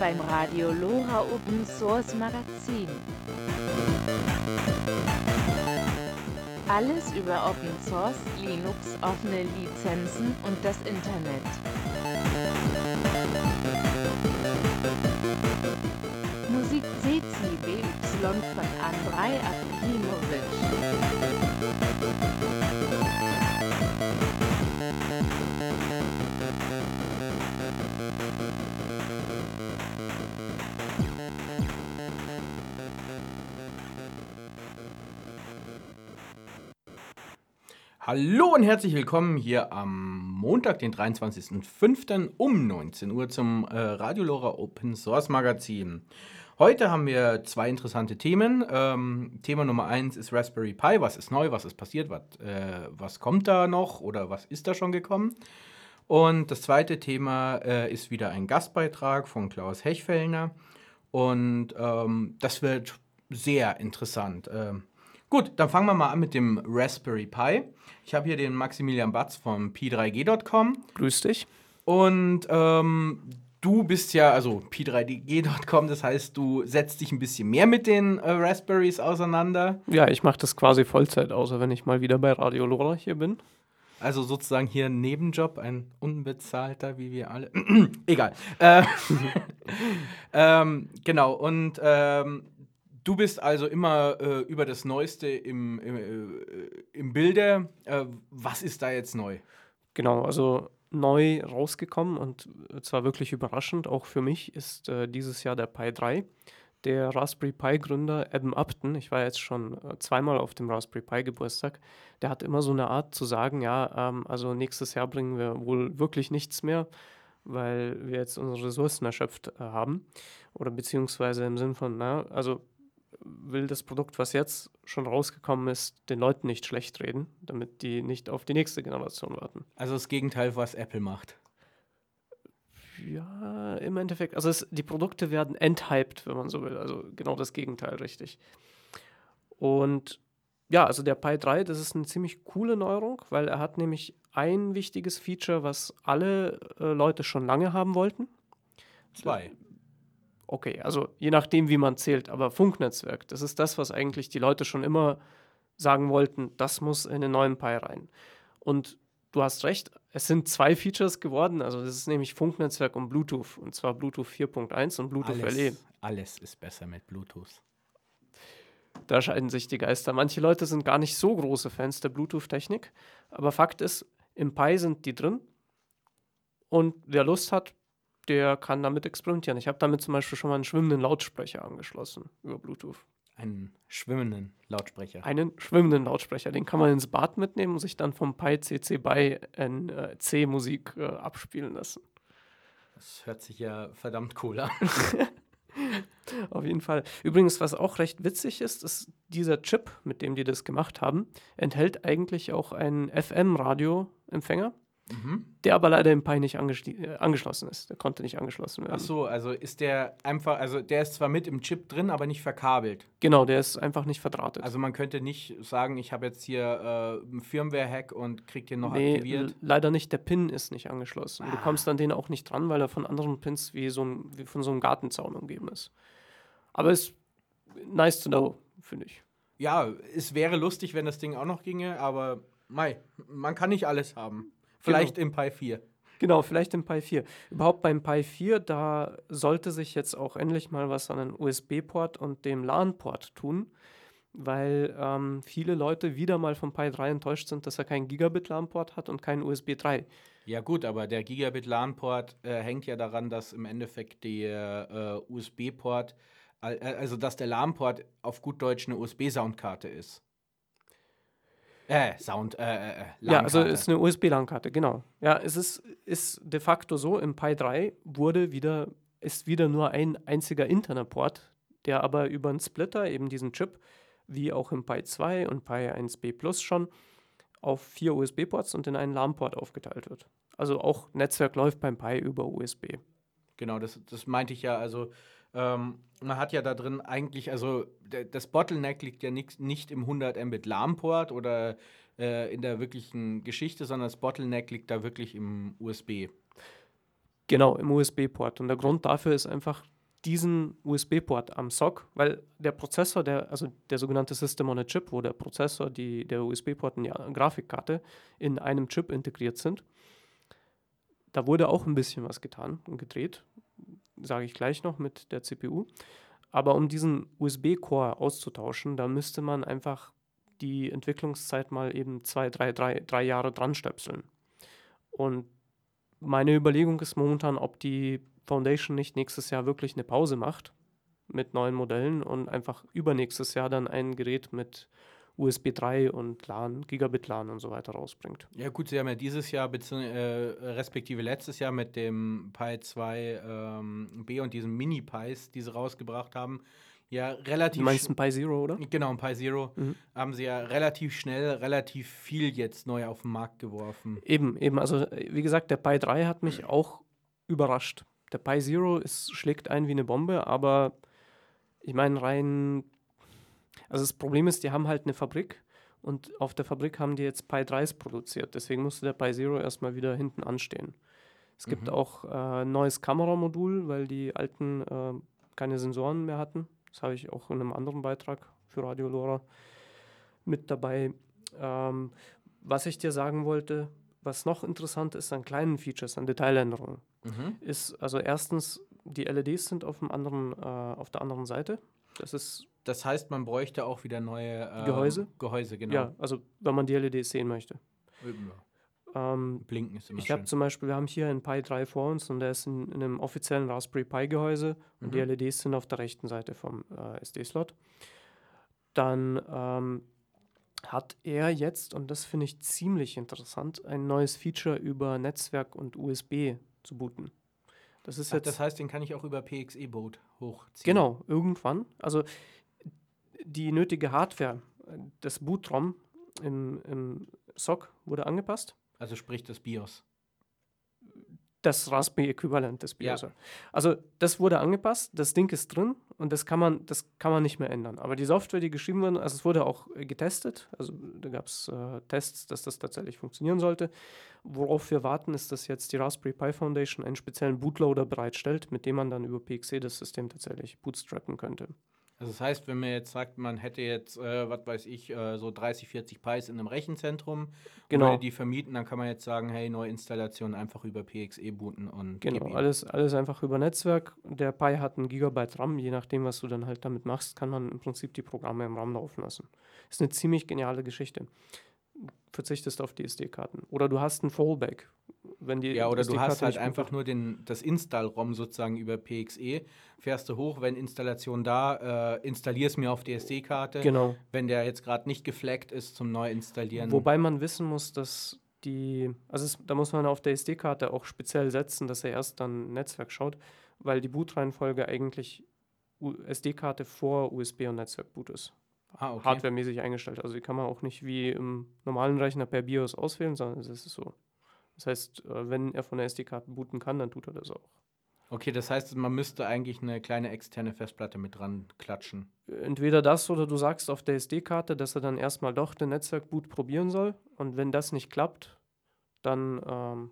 beim Radio LoRa Open Source Magazin. Alles über Open Source, Linux, offene Lizenzen und das Internet. Musik CCBY von Andrei Akimovic. Hallo und herzlich willkommen hier am Montag, den 23.05. um 19 Uhr zum Radio LoRa Open Source Magazin. Heute haben wir zwei interessante Themen. Thema Nummer 1 ist Raspberry Pi. Was ist neu, was ist passiert, was kommt da noch oder was ist da schon gekommen? Und das zweite Thema ist wieder ein Gastbeitrag von Klaus Hechfellner. Und das wird sehr interessant. Gut, dann fangen wir mal an mit dem Raspberry Pi. Ich habe hier den Maximilian Batz von pi3g.com. Grüß dich. Und du bist ja, also pi3g.com, das heißt, du setzt dich ein bisschen mehr mit den Raspberries auseinander. Ja, ich mache das quasi Vollzeit, außer wenn ich mal wieder bei Radio LoRa hier bin. Also sozusagen hier ein Nebenjob, ein unbezahlter, wie wir alle. Egal. Genau, und du bist also immer über das Neueste im Bilde. Was ist da jetzt neu? Genau, also neu rausgekommen und zwar wirklich überraschend, auch für mich, ist dieses Jahr der Pi 3. Der Raspberry Pi-Gründer Eben Upton, ich war jetzt schon zweimal auf dem Raspberry Pi-Geburtstag, der hat immer so eine Art zu sagen, ja, also nächstes Jahr bringen wir wohl wirklich nichts mehr, weil wir jetzt unsere Ressourcen erschöpft haben. Oder beziehungsweise im Sinn von, also will das Produkt, was jetzt schon rausgekommen ist, den Leuten nicht schlecht reden, damit die nicht auf die nächste Generation warten. Also das Gegenteil, was Apple macht. Ja, im Endeffekt. Also die Produkte werden enthyped, wenn man so will. Also genau das Gegenteil, richtig. Und ja, also der Pi 3, das ist eine ziemlich coole Neuerung, weil er hat nämlich ein wichtiges Feature, was alle Leute schon lange haben wollten. Zwei. Okay, also je nachdem, wie man zählt, aber Funknetzwerk, das ist das, was eigentlich die Leute schon immer sagen wollten, das muss in den neuen Pi rein. Und du hast recht, es sind zwei Features geworden, also das ist nämlich Funknetzwerk und Bluetooth, und zwar Bluetooth 4.1 und Bluetooth LE. Alles ist besser mit Bluetooth. Da scheiden sich die Geister. Manche Leute sind gar nicht so große Fans der Bluetooth-Technik, aber Fakt ist, im Pi sind die drin und wer Lust hat, der kann damit experimentieren. Ich habe damit zum Beispiel schon mal einen schwimmenden Lautsprecher angeschlossen über Bluetooth. Einen schwimmenden Lautsprecher. Einen schwimmenden Lautsprecher, den kann man ins Bad mitnehmen und sich dann vom Pi CC BY in C-Musik abspielen lassen. Das hört sich ja verdammt cool an. Auf jeden Fall. Übrigens, was auch recht witzig ist, ist dieser Chip, mit dem die das gemacht haben, enthält eigentlich auch einen FM-Radio-Empfänger. Der aber leider im Pi nicht angeschlossen ist. Der konnte nicht angeschlossen werden. Ach so, also ist der einfach, also der ist zwar mit im Chip drin, aber nicht verkabelt. Genau, der ist einfach nicht verdrahtet. Also man könnte nicht sagen, ich habe jetzt hier einen Firmware-Hack und krieg den noch aktiviert. Leider nicht, der Pin ist nicht angeschlossen. Du kommst an den auch nicht dran, weil er von anderen Pins wie von so einem Gartenzaun umgeben ist. Aber ist nice to know, finde ich. Ja, es wäre lustig, wenn das Ding auch noch ginge, aber man kann nicht alles haben. Vielleicht im Pi 4. Genau, vielleicht im Pi 4. Überhaupt beim Pi 4, da sollte sich jetzt auch endlich mal was an den USB-Port und dem LAN-Port tun, weil viele Leute wieder mal vom Pi 3 enttäuscht sind, dass er keinen Gigabit-LAN-Port hat und keinen USB 3. Ja gut, aber der Gigabit-LAN-Port hängt ja daran, dass im Endeffekt der USB-Port, also dass der LAN-Port auf gut Deutsch eine USB-Soundkarte ist. LAN-Karte. Ja, also es ist eine USB-LAN-Karte, genau. Ja, es ist de facto so, im Pi 3 ist wieder nur ein einziger interner Port, der aber über einen Splitter, eben diesen Chip, wie auch im Pi 2 und Pi 1b Plus schon, auf 4 USB-Ports und in einen LAN-Port aufgeteilt wird. Also auch Netzwerk läuft beim Pi über USB. Genau, das meinte ich ja, also man hat ja da drin eigentlich, also das Bottleneck liegt ja nicht im 100 Mbit LAN-Port oder in der wirklichen Geschichte, sondern das Bottleneck liegt da wirklich im USB. Genau, im USB-Port. Und der Grund dafür ist einfach, diesen USB-Port am SoC, weil der Prozessor, also der sogenannte System on a Chip, wo der Prozessor, der USB-Port und die Grafikkarte in einem Chip integriert sind, da wurde auch ein bisschen was getan und gedreht, sage ich gleich noch mit der CPU. Aber um diesen USB-Core auszutauschen, da müsste man einfach die Entwicklungszeit mal eben 3 Jahre dran stöpseln. Und meine Überlegung ist momentan, ob die Foundation nicht nächstes Jahr wirklich eine Pause macht mit neuen Modellen und einfach übernächstes Jahr dann ein Gerät mit USB 3 und LAN, Gigabit LAN und so weiter rausbringt. Ja gut, sie haben ja dieses Jahr, respektive letztes Jahr mit dem Pi 2 B und diesen Mini-Pis, die sie rausgebracht haben, ja relativ... Du meinst ein Pi Zero, oder? Genau, ein Pi Zero. Haben sie ja relativ schnell, relativ viel jetzt neu auf den Markt geworfen. Eben. Also wie gesagt, der Pi 3 hat mich auch überrascht. Der Pi Zero schlägt ein wie eine Bombe, aber ich meine also das Problem ist, die haben halt eine Fabrik und auf der Fabrik haben die jetzt Pi 3s produziert. Deswegen musste der Pi Zero erstmal wieder hinten anstehen. Es gibt auch ein neues Kameramodul, weil die alten keine Sensoren mehr hatten. Das habe ich auch in einem anderen Beitrag für Radio LoRa mit dabei. Was ich dir sagen wollte, was noch interessant ist an kleinen Features, an Detailänderungen, ist also erstens, die LEDs sind auf der anderen Seite. Das heißt, man bräuchte auch wieder neue Gehäuse? Gehäuse, genau. Ja, also wenn man die LEDs sehen möchte. Blinken ist immer Ich habe schön. zum Beispiel, wir haben hier einen Pi 3 vor uns und der ist in einem offiziellen Raspberry Pi Gehäuse und die LEDs sind auf der rechten Seite vom SD-Slot. Dann hat er jetzt, und das finde ich ziemlich interessant, ein neues Feature über Netzwerk und USB zu booten. Das ist jetzt, das heißt, den kann ich auch über PXE-Boot hochziehen. genau, irgendwann. Also die nötige Hardware, das Boot-ROM im SoC wurde angepasst. Also sprich das BIOS. Das Raspberry-Äquivalent des BIOS. Ja. Also das wurde angepasst, das Ding ist drin und das kann man nicht mehr ändern. Aber die Software, die geschrieben wurde, also es wurde auch getestet, also da gab es Tests, dass das tatsächlich funktionieren sollte. Worauf wir warten, ist, dass jetzt die Raspberry Pi Foundation einen speziellen Bootloader bereitstellt, mit dem man dann über PXE das System tatsächlich bootstrappen könnte. Also das heißt, wenn man jetzt sagt, man hätte jetzt, was weiß ich, so 30, 40 Pis in einem Rechenzentrum und würde die vermieten, dann kann man jetzt sagen, hey, Neuinstallation einfach über PXE booten und genau, alles einfach über Netzwerk. Der Pi hat 1 Gigabyte RAM, je nachdem, was du dann halt damit machst, kann man im Prinzip die Programme im RAM laufen lassen. Ist eine ziemlich geniale Geschichte. Verzichtest auf die SD-Karten. Oder du hast ein Fallback. Wenn die oder du SD-Karte hast halt nicht einfach nur das Install-ROM sozusagen über PXE, fährst du hoch, wenn Installation da, installierst mir auf die SD-Karte. Genau. Wenn der jetzt gerade nicht geflaggt ist zum Neuinstallieren. Wobei man wissen muss, dass da muss man auf der SD-Karte auch speziell setzen, dass er erst dann Netzwerk schaut, weil die Bootreihenfolge eigentlich SD-Karte vor USB und Netzwerkboot ist. Okay. Hardwaremäßig eingestellt. Also die kann man auch nicht wie im normalen Rechner per BIOS auswählen, sondern es ist so. Das heißt, wenn er von der SD-Karte booten kann, dann tut er das auch. Okay, das heißt, man müsste eigentlich eine kleine externe Festplatte mit dran klatschen. Entweder das oder du sagst auf der SD-Karte, dass er dann erstmal doch den Netzwerkboot probieren soll. Und wenn das nicht klappt, dann,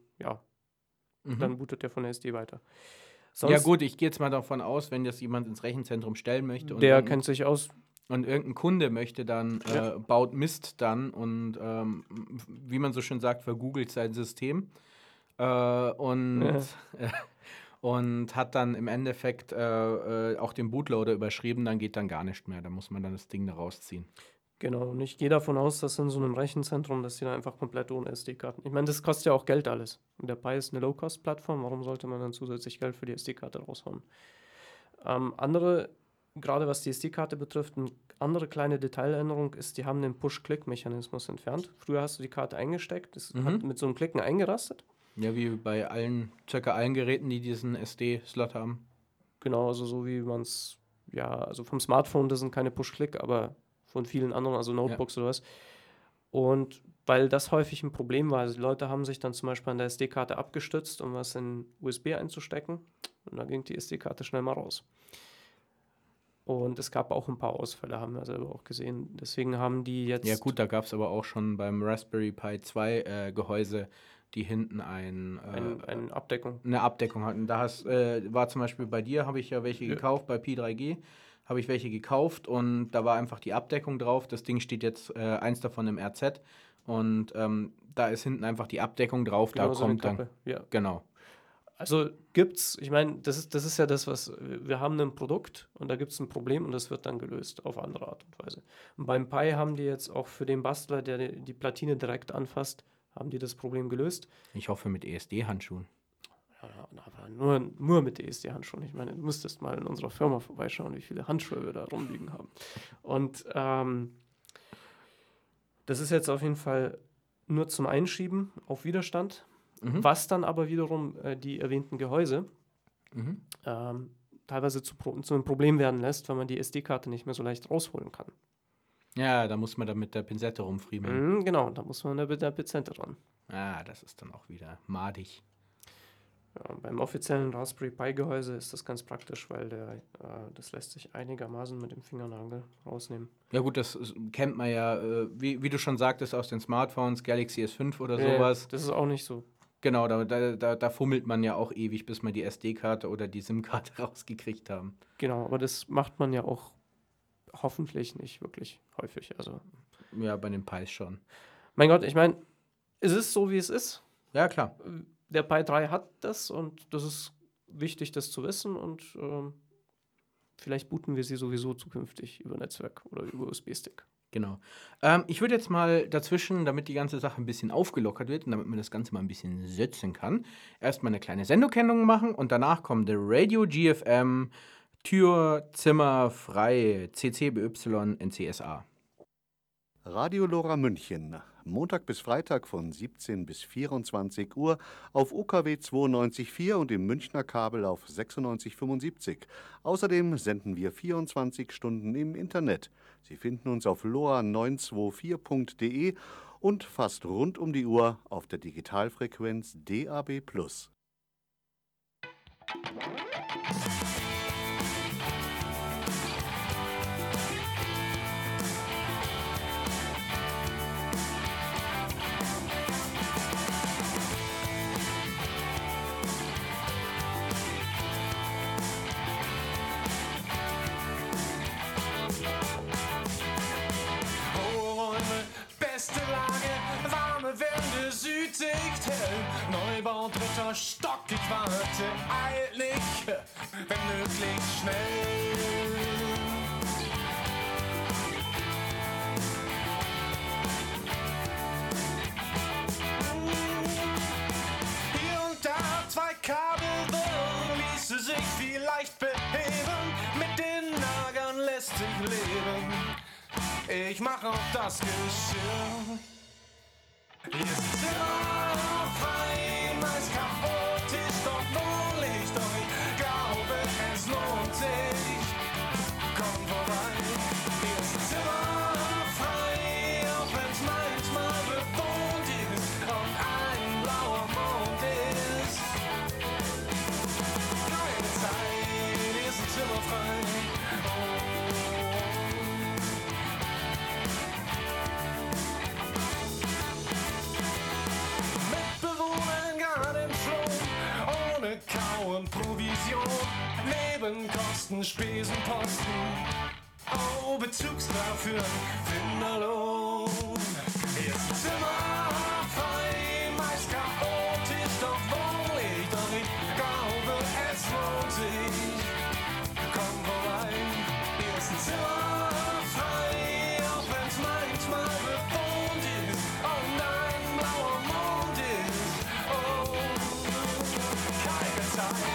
dann bootet er von der SD weiter. Sonst, ja gut, ich gehe jetzt mal davon aus, wenn das jemand ins Rechenzentrum stellen möchte. Und der kennt sich aus. Und irgendein Kunde möchte dann, baut Mist dann und wie man so schön sagt, vergoogelt sein System und hat dann im Endeffekt auch den Bootloader überschrieben, dann geht dann gar nicht mehr. Da muss man dann das Ding da rausziehen. Genau, und ich gehe davon aus, dass in so einem Rechenzentrum, dass die dann einfach komplett ohne SD-Karten. Ich meine, das kostet ja auch Geld alles. Und der Pi ist eine Low-Cost-Plattform, warum sollte man dann zusätzlich Geld für die SD-Karte raushauen? Gerade was die SD-Karte betrifft, eine andere kleine Detailänderung ist, die haben den Push-Click-Mechanismus entfernt. Früher hast du die Karte eingesteckt, das hat mit so einem Klicken eingerastet. Ja, wie bei circa allen Geräten, die diesen SD-Slot haben. Genau, also so wie man es, also vom Smartphone, das sind keine Push-Click, aber von vielen anderen, also Notebooks oder was. Und weil das häufig ein Problem war, also die Leute haben sich dann zum Beispiel an der SD-Karte abgestützt, um was in USB einzustecken und dann ging die SD-Karte schnell mal raus. Und es gab auch ein paar Ausfälle, haben wir selber auch gesehen. Deswegen haben die jetzt... Ja gut, da gab es aber auch schon beim Raspberry Pi 2 Gehäuse die hinten Eine Abdeckung. eine Abdeckung hatten. War zum Beispiel bei dir, habe ich ja welche gekauft, bei Pi3G habe ich welche gekauft und da war einfach die Abdeckung drauf. Das Ding steht jetzt, eins davon im RZ und da ist hinten einfach die Abdeckung drauf, Genau, da so eine kommt dann, Kappe. Ja. genau. Also gibt's, ich meine, das ist ja das, was wir haben ein Produkt und da gibt es ein Problem und das wird dann gelöst auf andere Art und Weise. Und beim Pi haben die jetzt auch für den Bastler, der die Platine direkt anfasst, haben die das Problem gelöst. Ich hoffe mit ESD-Handschuhen. Ja, aber nur mit ESD-Handschuhen. Ich meine, du müsstest mal in unserer Firma vorbeischauen, wie viele Handschuhe wir da rumliegen haben. Und das ist jetzt auf jeden Fall nur zum Einschieben auf Widerstand. Was dann aber wiederum die erwähnten Gehäuse teilweise zu einem Problem werden lässt, weil man die SD-Karte nicht mehr so leicht rausholen kann. Ja, da muss man dann mit der Pinzette rumfriemeln. Genau, da muss man mit der Pinzette ran. Ah, das ist dann auch wieder madig. Ja, beim offiziellen Raspberry Pi-Gehäuse ist das ganz praktisch, weil das lässt sich einigermaßen mit dem Fingernagel rausnehmen. Ja gut, kennt man ja, wie du schon sagtest, aus den Smartphones, Galaxy S5 oder sowas. Das ist auch nicht so. Genau, da fummelt man ja auch ewig, bis man die SD-Karte oder die SIM-Karte rausgekriegt haben. Genau, aber das macht man ja auch hoffentlich nicht wirklich häufig. Also, ja, bei den Pis schon. Mein Gott, ich meine, es ist so, wie es ist. Ja, klar. Der Pi 3 hat das und das ist wichtig, das zu wissen und vielleicht booten wir sie sowieso zukünftig über Netzwerk oder über USB-Stick. Genau. Ich würde jetzt mal dazwischen, damit die ganze Sache ein bisschen aufgelockert wird und damit man das Ganze mal ein bisschen setzen kann, erstmal eine kleine Sendokennung machen und danach kommt der Radio GFM Tür, Zimmer, frei, CCBY, NCSA. Radio Lora München, Montag bis Freitag von 17 bis 24 Uhr auf UKW 92.4 und im Münchner Kabel auf 96.75. Außerdem senden wir 24 Stunden im Internet. Sie finden uns auf lora924.de und fast rund um die Uhr auf der Digitalfrequenz DAB+. Beste Lage, warme Wände, Südsicht hell, Neubau, dritter Stock, ich warte eilig, wenn möglich schnell. Hier und da 2 Kabel, ließe sich vielleicht beheben, mit den Nagern lässt sich leben. Ich mach auf das Geschirr. Hier ist Zimmer frei, meist chaotisch, doch wohlig, doch ich glaube, es lohnt sich. Komm vorbei. Hier ist Zimmer frei, auch wenn's manchmal bewohnt ist und ein blauer Mond ist. Keine Zeit, hier ist ein Zimmer frei. Kauen, Provision, Nebenkosten, Spesenposten, oh, Bezugsgrad für Finderlohn. Hier ist ein Zimmer frei, meist chaotisch, doch wohlig, doch ich glaube, es lohnt sich. Komm vorbei, hier ist ein Zimmer frei, auch wenn's manchmal bewohnt ist und ein blauer Mond ist. Oh, keine Zeit.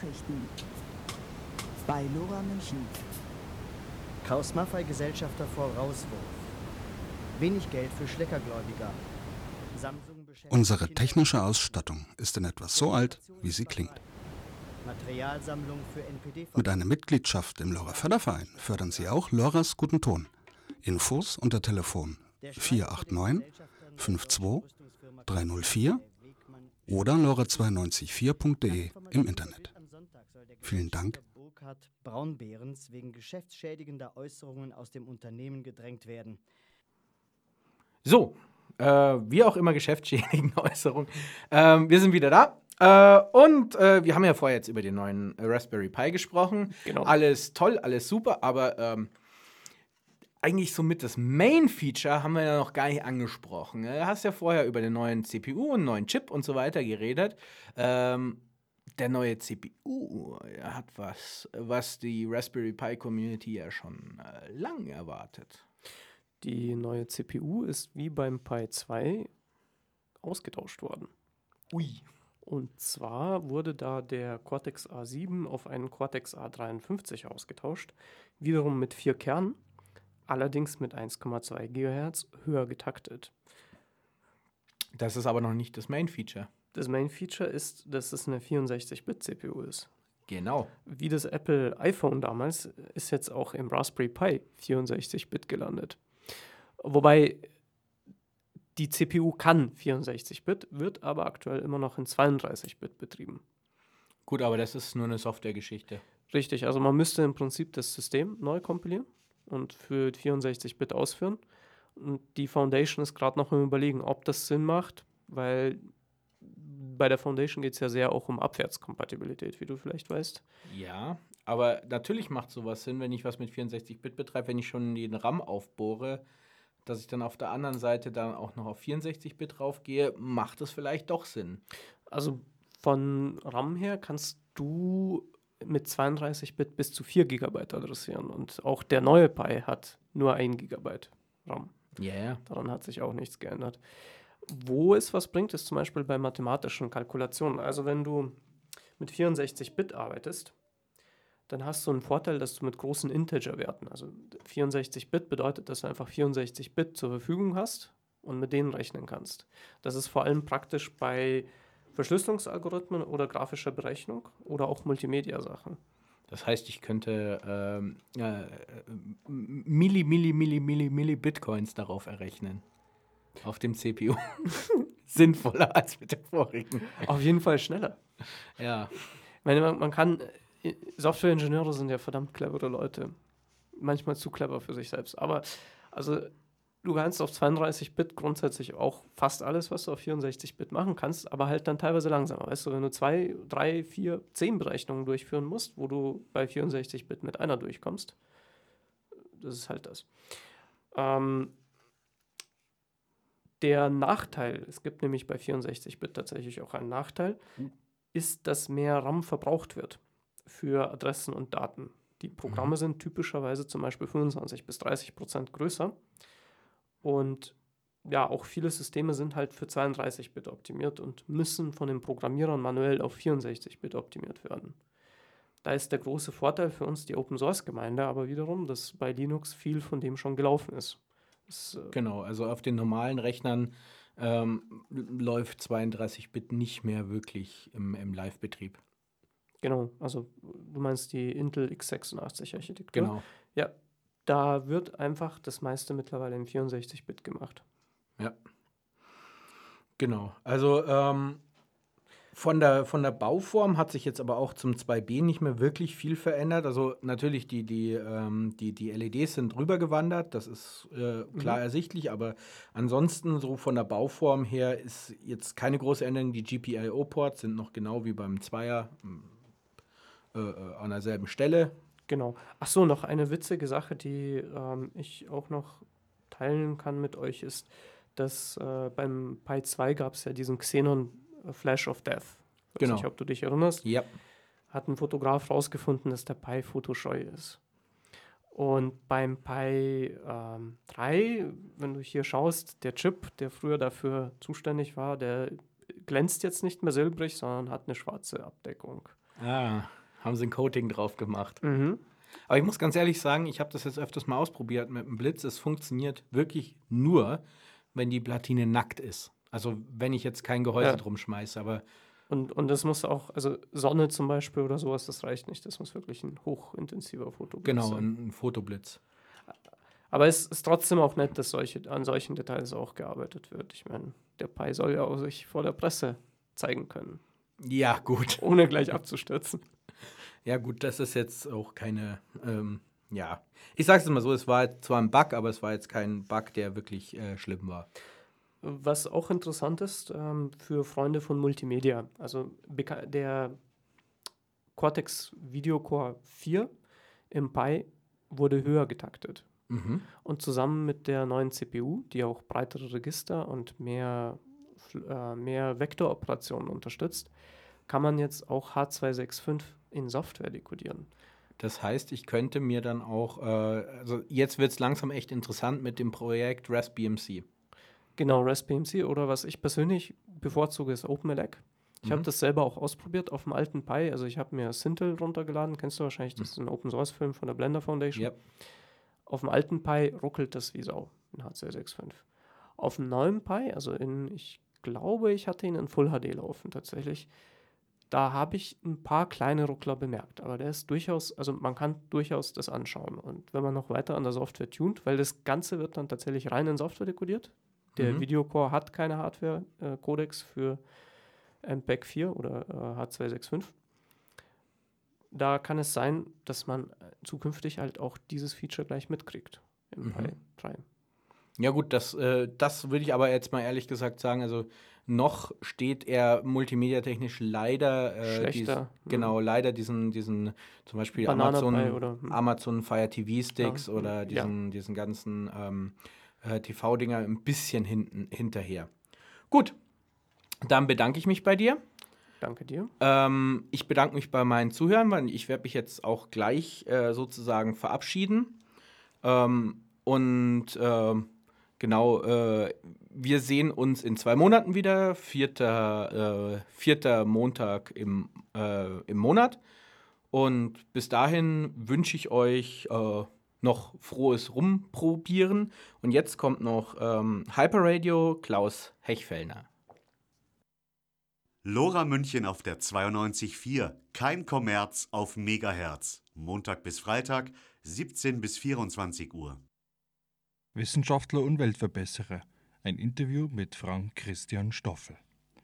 Nachrichten bei LoRa München. Kraus Maffei Gesellschafter vor Rauswurf. Wenig Geld für Schleckergläubiger. Samsung beschäftigt Unsere technische Ausstattung ist in etwa so alt, wie sie klingt. Materialsammlung für NPD. Mit einer Mitgliedschaft im LoRa Förderverein fördern Sie auch LoRas guten Ton. Infos unter Telefon 489 52 304 oder lora924.de im Internet. Vielen Dank. Burkhard Braunbehrens wegen geschäftsschädigender Äußerungen aus dem Unternehmen gedrängt werden. So, wie auch immer geschäftsschädigende Äußerung. Wir sind wieder da. Und wir haben ja vorher jetzt über den neuen Raspberry Pi gesprochen. Genau. Alles toll, alles super, aber eigentlich somit das Main-Feature haben wir ja noch gar nicht angesprochen. Du hast ja vorher über den neuen CPU und neuen Chip und so weiter geredet. Der neue CPU hat was die Raspberry Pi Community ja schon lang erwartet. Die neue CPU ist wie beim Pi 2 ausgetauscht worden. Ui. Und zwar wurde da der Cortex A7 auf einen Cortex A53 ausgetauscht, wiederum mit 4 Kernen, allerdings mit 1,2 GHz höher getaktet. Das ist aber noch nicht das Main-Feature. Das Main-Feature ist, dass es eine 64-Bit-CPU ist. Genau. Wie das Apple iPhone damals ist jetzt auch im Raspberry Pi 64-Bit gelandet. Wobei die CPU kann 64-Bit, wird aber aktuell immer noch in 32-Bit betrieben. Gut, aber das ist nur eine Softwaregeschichte. Richtig, also man müsste im Prinzip das System neu kompilieren und für 64-Bit ausführen. Und die Foundation ist gerade noch im Überlegen, ob das Sinn macht, weil bei der Foundation geht es ja sehr auch um Abwärtskompatibilität, wie du vielleicht weißt. Ja, aber natürlich macht sowas Sinn, wenn ich was mit 64-Bit betreibe, wenn ich schon den RAM aufbohre, dass ich dann auf der anderen Seite dann auch noch auf 64-Bit draufgehe, macht es vielleicht doch Sinn. Also von RAM her kannst du mit 32-Bit bis zu 4 GB adressieren und auch der neue Pi hat nur 1 GB RAM. Ja, yeah. Daran hat sich auch nichts geändert. Wo es was bringt, ist zum Beispiel bei mathematischen Kalkulationen. Also wenn du mit 64-Bit arbeitest, dann hast du einen Vorteil, dass du mit großen Integer-Werten, also 64-Bit bedeutet, dass du einfach 64-Bit zur Verfügung hast und mit denen rechnen kannst. Das ist vor allem praktisch bei Verschlüsselungsalgorithmen oder grafischer Berechnung oder auch Multimedia-Sachen. Das heißt, ich könnte Milli Bitcoins darauf errechnen. Auf dem CPU. Sinnvoller als mit dem vorigen. Auf jeden Fall schneller. Ja. Ich meine, man kann, Softwareingenieure sind ja verdammt clevere Leute. Manchmal zu clever für sich selbst. Aber also du kannst auf 32-Bit grundsätzlich auch fast alles, was du auf 64-Bit machen kannst, aber halt dann teilweise langsamer. Weißt du, wenn du 2, 3, 4, 10 Berechnungen durchführen musst, wo du bei 64-Bit mit einer durchkommst, das ist halt das. Der Nachteil, es gibt nämlich bei 64-Bit tatsächlich auch einen Nachteil, ist, dass mehr RAM verbraucht wird für Adressen und Daten. Die Programme sind typischerweise zum Beispiel 25-30% größer. Und ja, auch viele Systeme sind halt für 32-Bit optimiert und müssen von den Programmierern manuell auf 64-Bit optimiert werden. Da ist der große Vorteil für uns die Open-Source-Gemeinde, aber wiederum, dass bei Linux viel von dem schon gelaufen ist. Genau, also auf den normalen Rechnern läuft 32-Bit nicht mehr wirklich im Live-Betrieb. Genau, also du meinst die Intel x86-Architektur? Genau. Ja, da wird einfach das meiste mittlerweile in 64-Bit gemacht. Ja. Genau, also von der Bauform hat sich jetzt aber auch zum 2B nicht mehr wirklich viel verändert. Also natürlich die LEDs sind rübergewandert, das ist klar ersichtlich, aber ansonsten so von der Bauform her ist jetzt keine große Änderung. Die GPIO-Ports sind noch genau wie beim Zweier an derselben Stelle. Genau. Achso, noch eine witzige Sache, die ich auch noch teilen kann mit euch, ist, dass beim Pi 2 gab es ja diesen Xenon Flash of Death. Ich weiß nicht, ob du dich erinnerst. Ja. Hat ein Fotograf rausgefunden, dass der Pi fotoscheu ist. Und beim Pi 3, wenn du hier schaust, der Chip, der früher dafür zuständig war, der glänzt jetzt nicht mehr silbrig, sondern hat eine schwarze Abdeckung. Haben sie ein Coating drauf gemacht. Mhm. Aber ich muss ganz ehrlich sagen, ich habe das jetzt öfters mal ausprobiert mit dem Blitz. Es funktioniert wirklich nur, wenn die Platine nackt ist. Also wenn ich jetzt kein Gehäuse Ja. drum schmeiße, aber Und das muss auch, also Sonne zum Beispiel oder sowas, das reicht nicht. Das muss wirklich ein hochintensiver Fotoblitz genau, sein. ein Fotoblitz. Aber es ist trotzdem auch nett, dass an solchen Details auch gearbeitet wird. Ich meine, der Pi soll ja auch sich vor der Presse zeigen können, Ja, gut. ohne gleich abzustürzen. Ja, gut, das ist jetzt auch keine, ja. Ich sag's mal so, es war zwar ein Bug, aber es war jetzt kein Bug, der wirklich schlimm war. Was auch interessant ist für Freunde von Multimedia, also der Cortex Video Core 4 im Pi wurde höher getaktet. Mhm. Und zusammen mit der neuen CPU, die auch breitere Register und mehr Vektoroperationen unterstützt, kann man jetzt auch H265 in Software dekodieren. Das heißt, ich könnte mir dann auch, also jetzt wird es langsam echt interessant mit dem Projekt RaspBMC. Genau, RaspBMC oder was ich persönlich bevorzuge, ist OpenELEC. Ich habe das selber auch ausprobiert auf dem alten Pi. Also ich habe mir Sintel runtergeladen, kennst du wahrscheinlich, das ist ein Open-Source-Film von der Blender Foundation. Yep. Auf dem alten Pi ruckelt das wie Sau in H265. Auf dem neuen Pi, also ich glaube, ich hatte ihn in Full HD laufen tatsächlich, da habe ich ein paar kleine Ruckler bemerkt. Aber der ist durchaus, also man kann durchaus das anschauen. Und wenn man noch weiter an der Software tunt, weil das Ganze wird dann tatsächlich rein in Software dekodiert. Der Videocore hat keine Hardware-Codecs für MPEG 4 oder H265. Da kann es sein, dass man zukünftig halt auch dieses Feature gleich mitkriegt im Pi 3. Ja gut, das würde ich aber jetzt mal ehrlich gesagt sagen, also noch steht er multimediatechnisch leider Schlechter. leider diesen zum Beispiel Banana Pi oder Amazon Fire TV Sticks Ja, oder diesen ganzen TV-Dinger ein bisschen hinterher. Gut, dann bedanke ich mich bei dir. Danke dir. Ich bedanke mich bei meinen Zuhörern, weil ich werde mich jetzt auch gleich sozusagen verabschieden. Genau, wir sehen uns in 2 Monaten wieder, vierter Montag im Monat. Und bis dahin wünsche ich euch noch frohes Rumprobieren. Und jetzt kommt noch Hyperradio Klaus Hechfellner. Lora München auf der 92.4, kein Kommerz auf Megahertz. Montag bis Freitag, 17 bis 24 Uhr. Wissenschaftler und Weltverbesserer. Ein Interview mit Frank Christian Stoffel.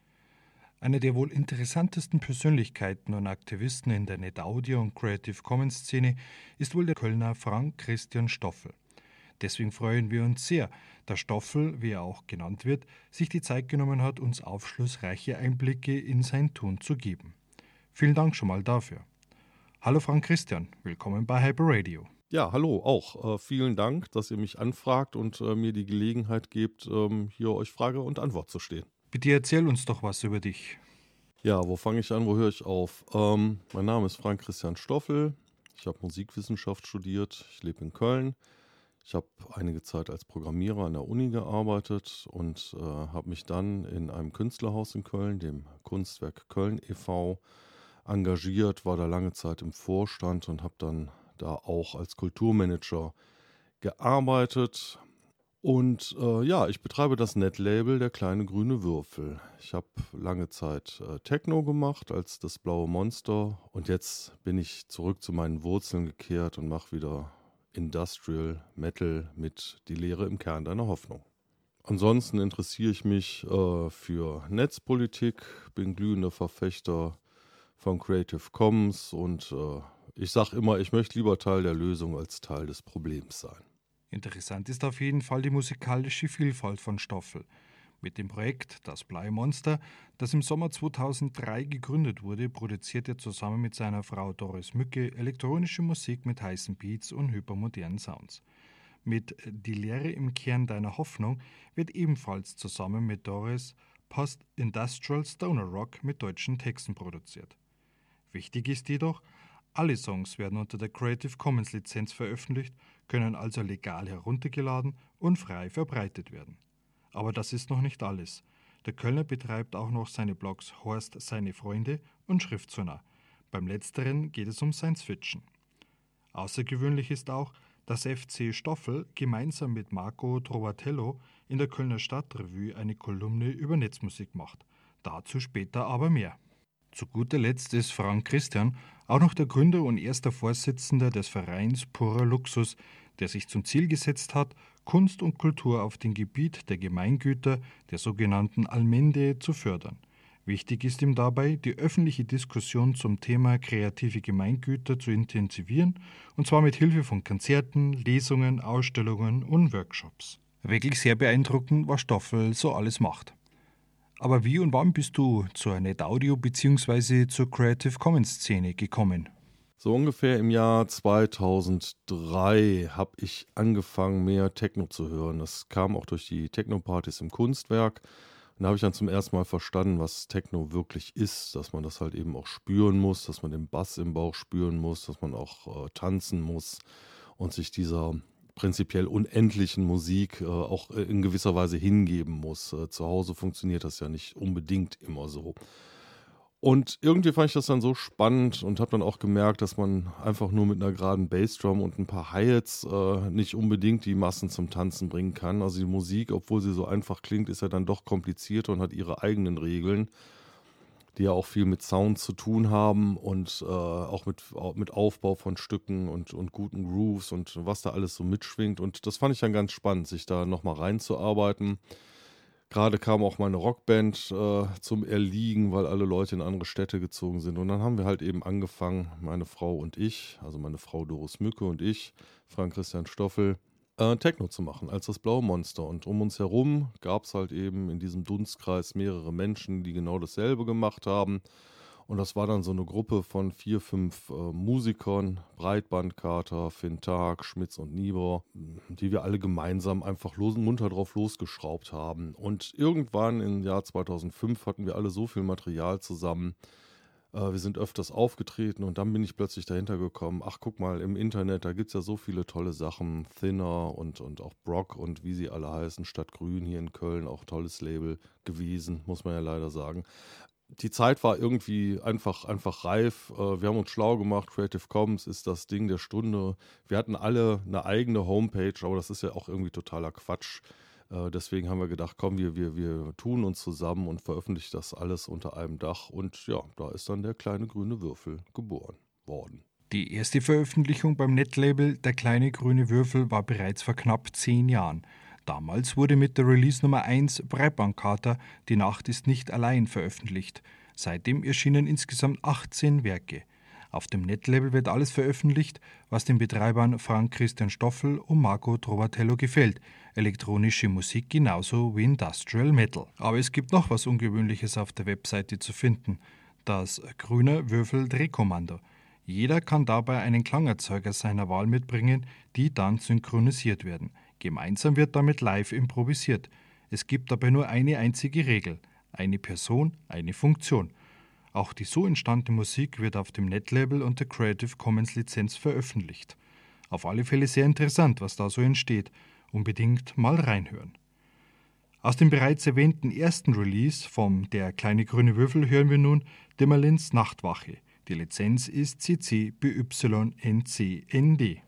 Einer der wohl interessantesten Persönlichkeiten und Aktivisten in der Net-Audio- und Creative Commons-Szene ist wohl der Kölner Frank Christian Stoffel. Deswegen freuen wir uns sehr, dass Stoffel, wie er auch genannt wird, sich die Zeit genommen hat, uns aufschlussreiche Einblicke in sein Tun zu geben. Vielen Dank schon mal dafür. Hallo Frank Christian, willkommen bei Hyperradio. Ja, hallo auch. Vielen Dank, dass ihr mich anfragt und mir die Gelegenheit gebt, hier euch Frage und Antwort zu stehen. Bitte erzähl uns doch was über dich. Ja, wo fange ich an, wo höre ich auf? Mein Name ist Frank Christian Stoffel. Ich habe Musikwissenschaft studiert. Ich lebe in Köln. Ich habe einige Zeit als Programmierer an der Uni gearbeitet und habe mich dann in einem Künstlerhaus in Köln, dem Kunstwerk Köln e.V., engagiert, war da lange Zeit im Vorstand und habe dann da auch als Kulturmanager gearbeitet. Und ich betreibe das Netlabel Der kleine grüne Würfel. Ich habe lange Zeit Techno gemacht als das blaue Monster und jetzt bin ich zurück zu meinen Wurzeln gekehrt und mache wieder Industrial Metal mit Die Leere im Kern deiner Hoffnung. Ansonsten interessiere ich mich für Netzpolitik, bin glühender Verfechter von Creative Commons und ich sage immer, ich möchte lieber Teil der Lösung als Teil des Problems sein. Interessant ist auf jeden Fall die musikalische Vielfalt von Stoffel. Mit dem Projekt Das Blaue Monster, das im Sommer 2003 gegründet wurde, produziert er zusammen mit seiner Frau Doris Mücke elektronische Musik mit heißen Beats und hypermodernen Sounds. Mit Die Leere im Kern deiner Hoffnung wird ebenfalls zusammen mit Doris Post-Industrial Stoner Rock mit deutschen Texten produziert. Wichtig ist jedoch, alle Songs werden unter der Creative Commons Lizenz veröffentlicht, können also legal heruntergeladen und frei verbreitet werden. Aber das ist noch nicht alles. Der Kölner betreibt auch noch seine Blogs Horst seine Freunde und Schriftsonar, Beim letzteren geht es um Science Fiction. Außergewöhnlich ist auch, dass FC Stoffel gemeinsam mit Marco Trovatello in der Kölner Stadtrevue eine Kolumne über Netzmusik macht. Dazu später aber mehr. Zu guter Letzt ist Frank Christian auch noch der Gründer und erster Vorsitzender des Vereins Purer Luxus, der sich zum Ziel gesetzt hat, Kunst und Kultur auf dem Gebiet der Gemeingüter, der sogenannten Allmende, zu fördern. Wichtig ist ihm dabei, die öffentliche Diskussion zum Thema kreative Gemeingüter zu intensivieren, und zwar mit Hilfe von Konzerten, Lesungen, Ausstellungen und Workshops. Wirklich sehr beeindruckend, was Stoffel so alles macht. Aber wie und wann bist du zur NetAudio bzw. zur Creative Commons Szene gekommen? So ungefähr im Jahr 2003 habe ich angefangen, mehr Techno zu hören. Das kam auch durch die Techno-Partys im Kunstwerk. Und da habe ich dann zum ersten Mal verstanden, was Techno wirklich ist, dass man das halt eben auch spüren muss, dass man den Bass im Bauch spüren muss, dass man auch tanzen muss und sich dieser prinzipiell unendlichen Musik auch in gewisser Weise hingeben muss. Zu Hause funktioniert das ja nicht unbedingt immer so. Und irgendwie fand ich das dann so spannend und habe dann auch gemerkt, dass man einfach nur mit einer geraden Bassdrum und ein paar Hi-Hats nicht unbedingt die Massen zum Tanzen bringen kann. Also die Musik, obwohl sie so einfach klingt, ist ja dann doch komplizierter und hat ihre eigenen Regeln, die ja auch viel mit Sound zu tun haben und auch mit Aufbau von Stücken und guten Grooves und was da alles so mitschwingt. Und das fand ich dann ganz spannend, sich da nochmal reinzuarbeiten. Gerade kam auch meine Rockband zum Erliegen, weil alle Leute in andere Städte gezogen sind. Und dann haben wir halt eben angefangen, meine Frau und ich, also meine Frau Doris Mücke und ich, Frank Christian Stoffel, Techno zu machen als das Blaue Monster. Und um uns herum gab es halt eben in diesem Dunstkreis mehrere Menschen, die genau dasselbe gemacht haben. Und das war dann so eine Gruppe von 4, 5 Musikern, Breitbandkater, Finn Tag, Schmitz und Niebuhr, die wir alle gemeinsam einfach munter drauf losgeschraubt haben. Und irgendwann im Jahr 2005 hatten wir alle so viel Material zusammen. Wir sind öfters aufgetreten und dann bin ich plötzlich dahinter gekommen, ach guck mal, im Internet, da gibt es ja so viele tolle Sachen, Thinner und auch Brock und wie sie alle heißen, Stadtgrün hier in Köln, auch tolles Label gewesen, muss man ja leider sagen. Die Zeit war irgendwie einfach reif. Wir haben uns schlau gemacht. Creative Commons ist das Ding der Stunde. Wir hatten alle eine eigene Homepage, aber das ist ja auch irgendwie totaler Quatsch. Deswegen haben wir gedacht, komm, wir tun uns zusammen und veröffentlichen das alles unter einem Dach. Und ja, da ist dann der kleine grüne Würfel geboren worden. Die erste Veröffentlichung beim Netlabel Der kleine grüne Würfel war bereits vor knapp 10 Jahren. Damals wurde mit der Release Nummer 1 Breitbandkater Die Nacht ist nicht allein veröffentlicht. Seitdem erschienen insgesamt 18 Werke. Auf dem Netlabel wird alles veröffentlicht, was den Betreibern Frank Christian Stoffel und Marco Trovatello gefällt. Elektronische Musik genauso wie Industrial Metal. Aber es gibt noch was Ungewöhnliches auf der Webseite zu finden. Das grüne Würfel-Drehkommando. Jeder kann dabei einen Klangerzeuger seiner Wahl mitbringen, die dann synchronisiert werden. Gemeinsam wird damit live improvisiert. Es gibt dabei nur eine einzige Regel: eine Person, eine Funktion. Auch die so entstandene Musik wird auf dem Netlabel unter Creative Commons Lizenz veröffentlicht. Auf alle Fälle sehr interessant, was da so entsteht. Unbedingt mal reinhören. Aus dem bereits erwähnten ersten Release vom Der kleine grüne Würfel hören wir nun Dimmerlins Nachtwache. Die Lizenz ist CC BY NC-ND.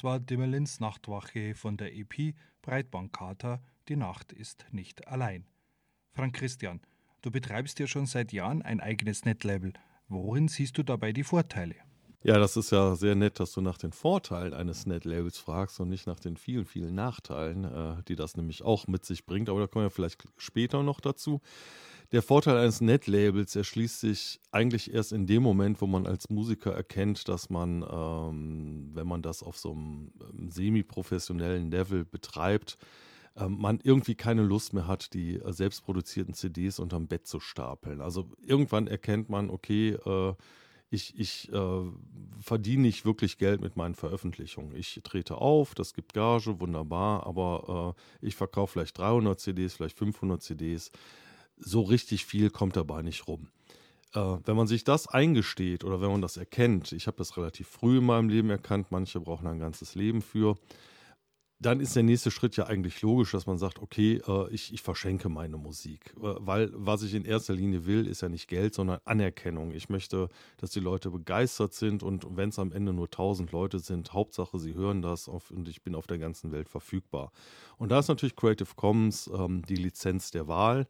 Das war Dimmerlins Nachtwache von der EP Breitbandkater, Die Nacht ist nicht allein. Frank Christian, du betreibst ja schon seit Jahren ein eigenes Netlabel. Worin siehst du dabei die Vorteile? Ja, das ist ja sehr nett, dass du nach den Vorteilen eines Netlabels fragst und nicht nach den vielen, vielen Nachteilen, die das nämlich auch mit sich bringt. Aber da kommen wir vielleicht später noch dazu. Der Vorteil eines Netlabels erschließt sich eigentlich erst in dem Moment, wo man als Musiker erkennt, dass man, wenn man das auf so einem semi-professionellen Level betreibt, man irgendwie keine Lust mehr hat, die selbstproduzierten CDs unterm Bett zu stapeln. Also irgendwann erkennt man, okay, ich verdiene nicht wirklich Geld mit meinen Veröffentlichungen. Ich trete auf, das gibt Gage, wunderbar, aber ich verkaufe vielleicht 300 CDs, vielleicht 500 CDs. So richtig viel kommt dabei nicht rum. Wenn man sich das eingesteht oder wenn man das erkennt, ich habe das relativ früh in meinem Leben erkannt, manche brauchen ein ganzes Leben für, dann ist der nächste Schritt ja eigentlich logisch, dass man sagt, okay, ich verschenke meine Musik. Weil was ich in erster Linie will, ist ja nicht Geld, sondern Anerkennung. Ich möchte, dass die Leute begeistert sind und wenn es am Ende nur 1000 Leute sind, Hauptsache sie hören das und ich bin auf der ganzen Welt verfügbar. Und da ist natürlich Creative Commons die Lizenz der Wahl.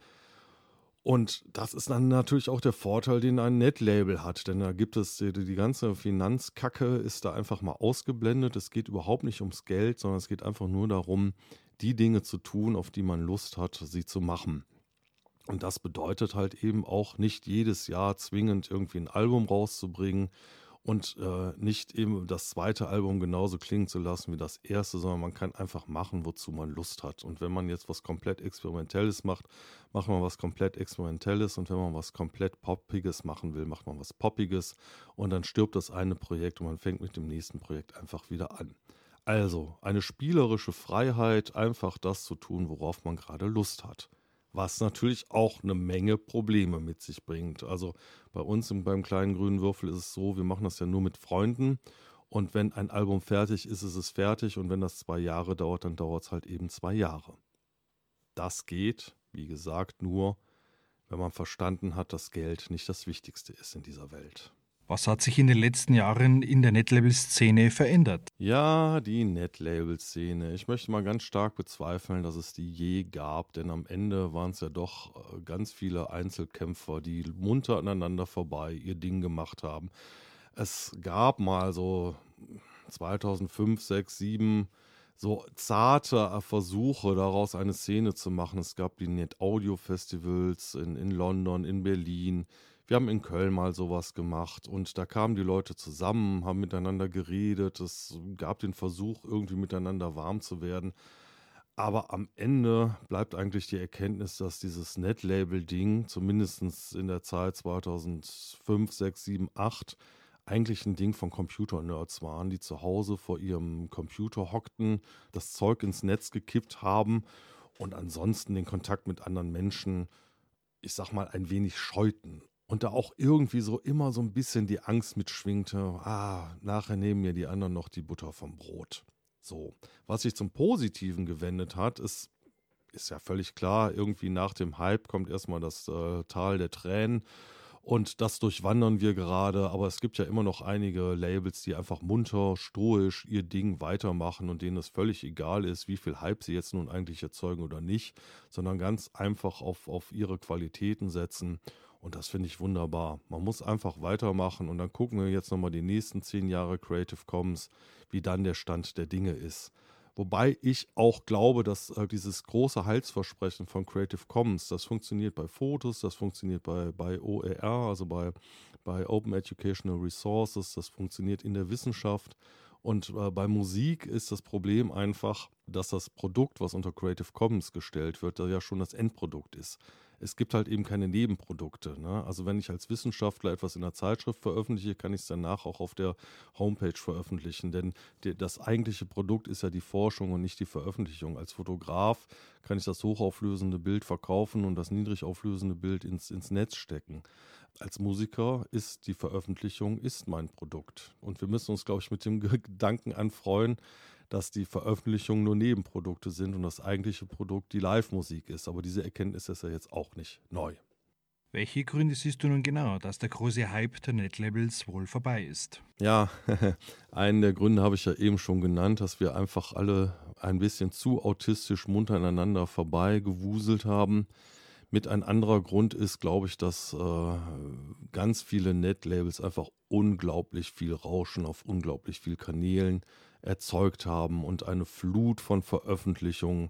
Und das ist dann natürlich auch der Vorteil, den ein Netlabel hat, denn da gibt es die ganze Finanzkacke ist da einfach mal ausgeblendet. Es geht überhaupt nicht ums Geld, sondern es geht einfach nur darum, die Dinge zu tun, auf die man Lust hat, sie zu machen. Und das bedeutet halt eben auch nicht jedes Jahr zwingend irgendwie ein Album rauszubringen und nicht eben das zweite Album genauso klingen zu lassen wie das erste, sondern man kann einfach machen, wozu man Lust hat. Und wenn man jetzt was komplett Experimentelles macht, macht man was komplett Experimentelles und wenn man was komplett Poppiges machen will, macht man was Poppiges und dann stirbt das eine Projekt und man fängt mit dem nächsten Projekt einfach wieder an. Also eine spielerische Freiheit, einfach das zu tun, worauf man gerade Lust hat. Was natürlich auch eine Menge Probleme mit sich bringt. Also bei uns beim kleinen grünen Würfel ist es so, wir machen das ja nur mit Freunden und wenn ein Album fertig ist, ist es fertig und wenn das 2 Jahre dauert, dann dauert es halt eben 2 Jahre. Das geht, wie gesagt, nur, wenn man verstanden hat, dass Geld nicht das Wichtigste ist in dieser Welt. Was hat sich in den letzten Jahren in der Netlabel-Szene verändert? Ja, die Netlabel-Szene. Ich möchte mal ganz stark bezweifeln, dass es die je gab, denn am Ende waren es ja doch ganz viele Einzelkämpfer, die munter aneinander vorbei ihr Ding gemacht haben. Es gab mal so 2005, 6, 7 so zarte Versuche, daraus eine Szene zu machen. Es gab die Net-Audio-Festivals in London, in Berlin. Wir haben in Köln mal sowas gemacht und da kamen die Leute zusammen, haben miteinander geredet. Es gab den Versuch, irgendwie miteinander warm zu werden. Aber am Ende bleibt eigentlich die Erkenntnis, dass dieses Netlabel-Ding, zumindest in der Zeit 2005, 6, 7, 8, eigentlich ein Ding von Computer-Nerds waren, die zu Hause vor ihrem Computer hockten, das Zeug ins Netz gekippt haben und ansonsten den Kontakt mit anderen Menschen, ich sag mal, ein wenig scheuten. Und da auch irgendwie so immer so ein bisschen die Angst mitschwingte, nachher nehmen mir die anderen noch die Butter vom Brot. So, was sich zum Positiven gewendet hat, ist ja völlig klar, irgendwie nach dem Hype kommt erstmal das Tal der Tränen und das durchwandern wir gerade, aber es gibt ja immer noch einige Labels, die einfach munter, stoisch ihr Ding weitermachen und denen es völlig egal ist, wie viel Hype sie jetzt nun eigentlich erzeugen oder nicht, sondern ganz einfach auf ihre Qualitäten setzen. Und das finde ich wunderbar. Man muss einfach weitermachen und dann gucken wir jetzt nochmal die nächsten 10 Jahre Creative Commons, wie dann der Stand der Dinge ist. Wobei ich auch glaube, dass dieses große Heilsversprechen von Creative Commons, das funktioniert bei Fotos, das funktioniert bei OER, also bei Open Educational Resources, das funktioniert in der Wissenschaft. Und bei Musik ist das Problem einfach, dass das Produkt, was unter Creative Commons gestellt wird, da ja schon das Endprodukt ist. Es gibt halt eben keine Nebenprodukte. Ne? Also wenn ich als Wissenschaftler etwas in der Zeitschrift veröffentliche, kann ich es danach auch auf der Homepage veröffentlichen. Denn das eigentliche Produkt ist ja die Forschung und nicht die Veröffentlichung. Als Fotograf kann ich das hochauflösende Bild verkaufen und das niedrigauflösende Bild ins Netz stecken. Als Musiker ist die Veröffentlichung mein Produkt. Und wir müssen uns, glaube ich, mit dem Gedanken anfreuen, dass die Veröffentlichungen nur Nebenprodukte sind und das eigentliche Produkt die Live-Musik ist. Aber diese Erkenntnis ist ja jetzt auch nicht neu. Welche Gründe siehst du nun genau, dass der große Hype der Netlabels wohl vorbei ist? Ja, einen der Gründe habe ich ja eben schon genannt, dass wir einfach alle ein bisschen zu autistisch munter aneinander vorbeigewuselt haben. Mit ein anderer Grund ist, glaube ich, dass ganz viele Netlabels einfach unglaublich viel Rauschen auf unglaublich vielen Kanälen erzeugt haben und eine Flut von Veröffentlichungen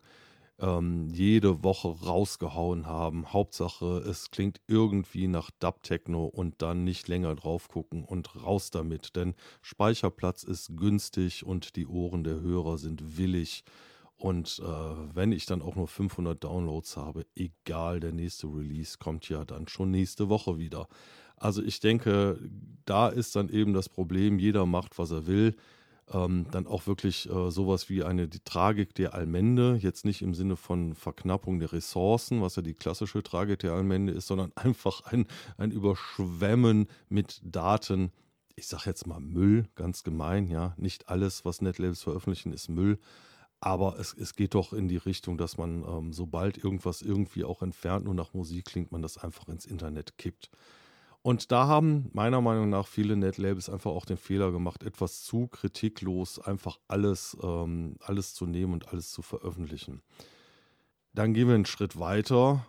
jede Woche rausgehauen haben. Hauptsache, es klingt irgendwie nach Dub-Techno und dann nicht länger drauf gucken und raus damit. Denn Speicherplatz ist günstig und die Ohren der Hörer sind willig. Und wenn ich dann auch nur 500 Downloads habe, egal, der nächste Release kommt ja dann schon nächste Woche wieder. Also ich denke, da ist dann eben das Problem, jeder macht, was er will. Dann auch wirklich sowas wie die Tragik der Allmende, jetzt nicht im Sinne von Verknappung der Ressourcen, was ja die klassische Tragik der Allmende ist, sondern einfach ein Überschwemmen mit Daten. Ich sage jetzt mal Müll, ganz gemein, ja. Nicht alles, was Netlabels veröffentlichen, ist Müll. Aber es geht doch in die Richtung, dass man, sobald irgendwas irgendwie auch entfernt nur nach Musik klingt, man das einfach ins Internet kippt. Und da haben meiner Meinung nach viele Netlabels einfach auch den Fehler gemacht, etwas zu kritiklos einfach alles zu nehmen und alles zu veröffentlichen. Dann gehen wir einen Schritt weiter.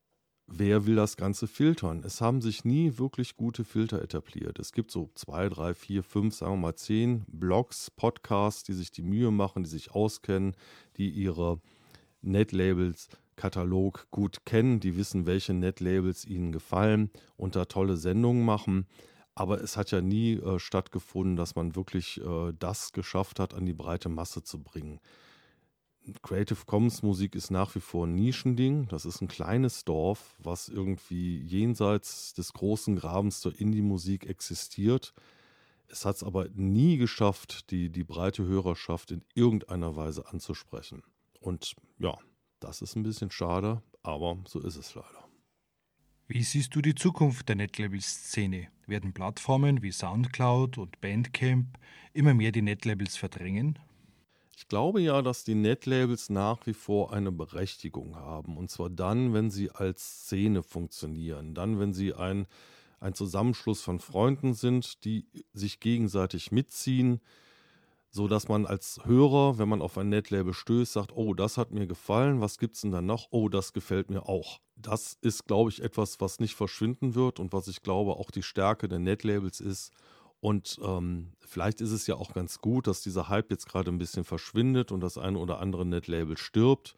Wer will das Ganze filtern? Es haben sich nie wirklich gute Filter etabliert. Es gibt so 2, 3, 4, 5, sagen wir mal 10 Blogs, Podcasts, die sich die Mühe machen, die sich auskennen, die ihre Netlabels Katalog gut kennen, die wissen, welche Netlabels ihnen gefallen und da tolle Sendungen machen. Aber es hat ja nie stattgefunden, dass man wirklich das geschafft hat, an die breite Masse zu bringen. Creative Commons Musik ist nach wie vor ein Nischending. Das ist ein kleines Dorf, was irgendwie jenseits des großen Grabens der Indie-Musik existiert. Es hat es aber nie geschafft, die breite Hörerschaft in irgendeiner Weise anzusprechen. Und ja, das ist ein bisschen schade, aber so ist es leider. Wie siehst du die Zukunft der Netlabel-Szene? Werden Plattformen wie Soundcloud und Bandcamp immer mehr die Netlabels verdrängen? Ich glaube ja, dass die Netlabels nach wie vor eine Berechtigung haben. Und zwar dann, wenn sie als Szene funktionieren. Dann, wenn sie ein Zusammenschluss von Freunden sind, die sich gegenseitig mitziehen, sodass man als Hörer, wenn man auf ein Netlabel stößt, sagt, oh, das hat mir gefallen, was gibt's denn da noch? Oh, das gefällt mir auch. Das ist, glaube ich, etwas, was nicht verschwinden wird und was ich glaube auch die Stärke der Netlabels ist. Und vielleicht ist es ja auch ganz gut, dass dieser Hype jetzt gerade ein bisschen verschwindet und das eine oder andere Netlabel stirbt.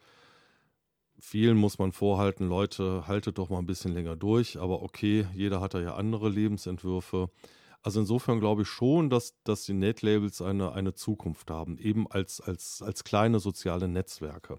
Vielen muss man vorhalten, Leute, haltet doch mal ein bisschen länger durch, aber okay, jeder hat da ja andere Lebensentwürfe. Also insofern glaube ich schon, dass die Netlabels eine Zukunft haben, eben als kleine soziale Netzwerke.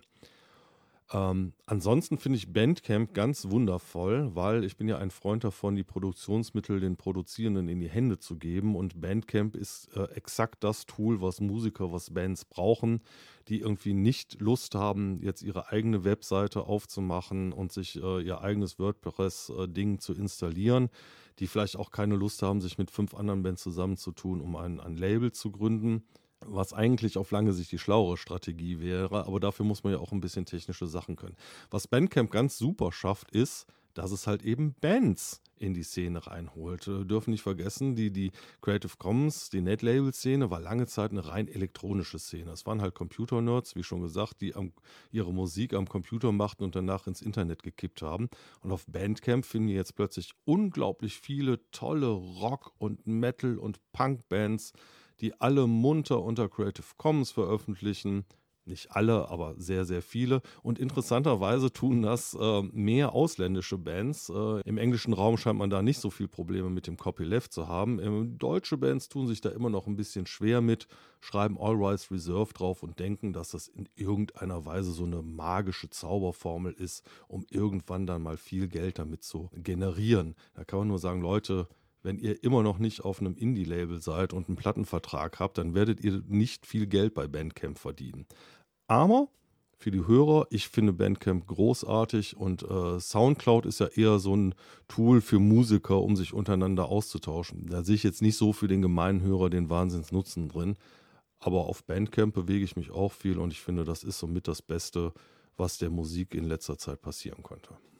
Ansonsten finde ich Bandcamp ganz wundervoll, weil ich bin ja ein Freund davon, die Produktionsmittel den Produzierenden in die Hände zu geben. Und Bandcamp ist exakt das Tool, was Musiker, was Bands brauchen, die irgendwie nicht Lust haben, jetzt ihre eigene Webseite aufzumachen und sich ihr eigenes WordPress-Ding zu installieren, die vielleicht auch keine Lust haben, sich mit 5 anderen Bands zusammenzutun, um ein Label zu gründen. Was eigentlich auf lange Sicht die schlauere Strategie wäre, aber dafür muss man ja auch ein bisschen technische Sachen können. Was Bandcamp ganz super schafft, ist, dass es halt eben Bands in die Szene reinholt. Wir dürfen nicht vergessen, die Creative Commons, die Netlabel-Szene war lange Zeit eine rein elektronische Szene. Es waren halt Computer-Nerds, wie schon gesagt, die ihre Musik am Computer machten und danach ins Internet gekippt haben. Und auf Bandcamp finden wir jetzt plötzlich unglaublich viele tolle Rock- und Metal- und Punk-Bands, die alle munter unter Creative Commons veröffentlichen. Nicht alle, aber sehr, sehr viele. Und interessanterweise tun das mehr ausländische Bands. Im englischen Raum scheint man da nicht so viel Probleme mit dem Copyleft zu haben. Deutsche Bands tun sich da immer noch ein bisschen schwer mit, schreiben All Rights Reserved drauf und denken, dass das in irgendeiner Weise so eine magische Zauberformel ist, um irgendwann dann mal viel Geld damit zu generieren. Da kann man nur sagen, Leute, wenn ihr immer noch nicht auf einem Indie-Label seid und einen Plattenvertrag habt, dann werdet ihr nicht viel Geld bei Bandcamp verdienen. Aber für die Hörer, ich finde Bandcamp großartig und Soundcloud ist ja eher so ein Tool für Musiker, um sich untereinander auszutauschen. Da sehe ich jetzt nicht so für den gemeinen Hörer den Wahnsinnsnutzen drin. Aber auf Bandcamp bewege ich mich auch viel und ich finde, das ist somit das Beste, was der Musik in letzter Zeit passieren konnte.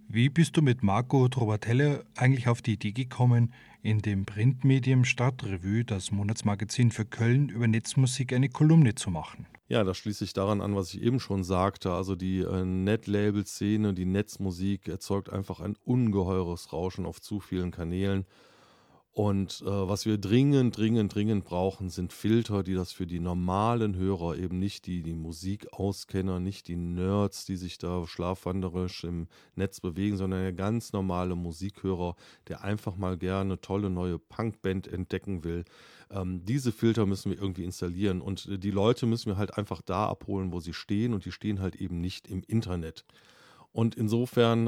Wie bist du mit Marco Trovatelle eigentlich auf die Idee gekommen, in dem Printmedium Stadtrevue, das Monatsmagazin für Köln, über Netzmusik eine Kolumne zu machen? Ja, das schließt sich daran an, was ich eben schon sagte. Also die Net-Label-Szene, die Netzmusik erzeugt einfach ein ungeheures Rauschen auf zu vielen Kanälen. Und was wir dringend brauchen, sind Filter, die das für die normalen Hörer, eben nicht die Musikauskenner, nicht die Nerds, die sich da schlafwanderisch im Netz bewegen, sondern der ganz normale Musikhörer, der einfach mal gerne eine tolle neue Punkband entdecken will. Diese Filter müssen wir irgendwie installieren und die Leute müssen wir halt einfach da abholen, wo sie stehen, und die stehen halt eben nicht im Internet. Und insofern